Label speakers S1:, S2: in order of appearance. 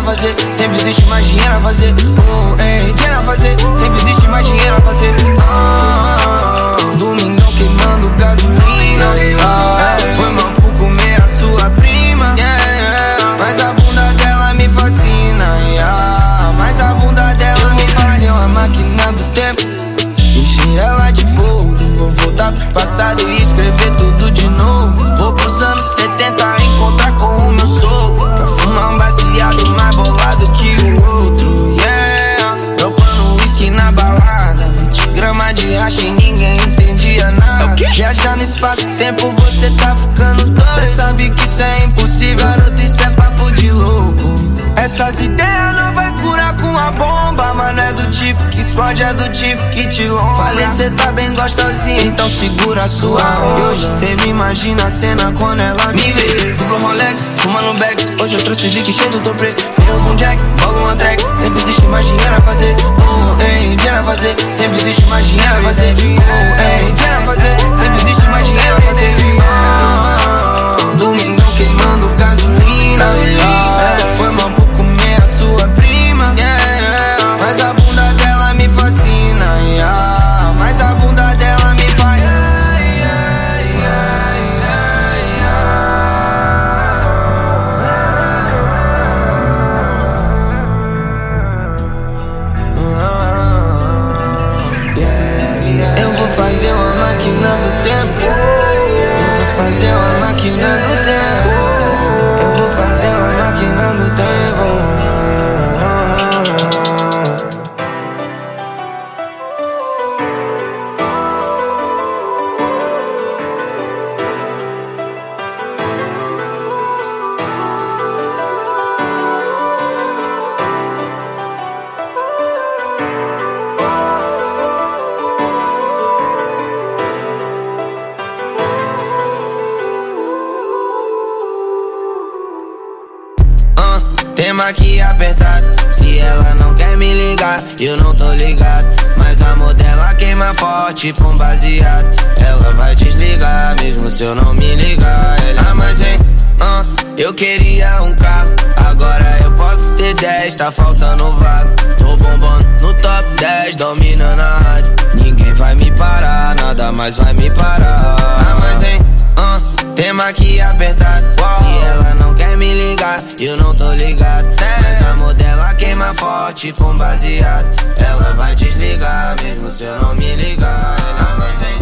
S1: fazer, sempre existe mais dinheiro a fazer. Dinheiro a fazer, sempre existe mais dinheiro a fazer. Domingão queimando gasolina. Foi mal por comer a sua prima. Mas a bunda dela me fascina. Mas a bunda dela me fascina. Uma máquina do tempo, encher ela de boldo. Vou voltar pro passado e escrever tudo de novo. Vou pros anos 70 encontrar com o meu sogro, pra fumar um baseado mais bolado que o outro. Dropando whisky na balada, 20 gramas de hash e ninguém entendia nada. Viajar no espaço-tempo, você tá ficando doido. Cê sabe que isso é impossível, garoto, isso é papo de louco. Essas ideias não vai curar com a bomba, mas não é do tipo que explode, é do tipo que te longa. Falei, cê tá bem gostosinha, então segura a sua onda. E hoje cê me imagina a cena quando ela me vê. Duplo Rolex, fumando bags, hoje eu trouxe slick cheio do toprê. Eu com Jack, logo uma track, sempre existe mais dinheiro a fazer. Dinheiro a fazer, sempre existe mais dinheiro a fazer. Dinheiro a fazer, sempre existe mais dinheiro a fazer. Domingão queimando gasolina. Foi mal por comer a sua prima. Mas a bunda dela me fascina. Mas a bunda dela me faz. Eu vou fazer uma máquina do tempo. Eu vou fazer uma máquina do tempo. Eu vou fazer uma máquina do tempo. Tema aqui apertado, se ela não quer me ligar, eu não tô ligado. Mas o amor dela queima forte pra um baseado. Ela vai desligar mesmo se eu não me ligar. Ela, mas hein, eu queria um carro, agora eu posso ter 10, tá faltando vaga. Tô bombando no top 10, dominando a rádio. Ninguém vai me parar, nada mais vai me parar. Mas hein, tema aqui apertado, se ela não quer me ligar, eu não tô ligado. Mas o amor dela queima forte pra um baseado. Ela vai desligar mesmo se eu não me ligar. Ela, mas hein,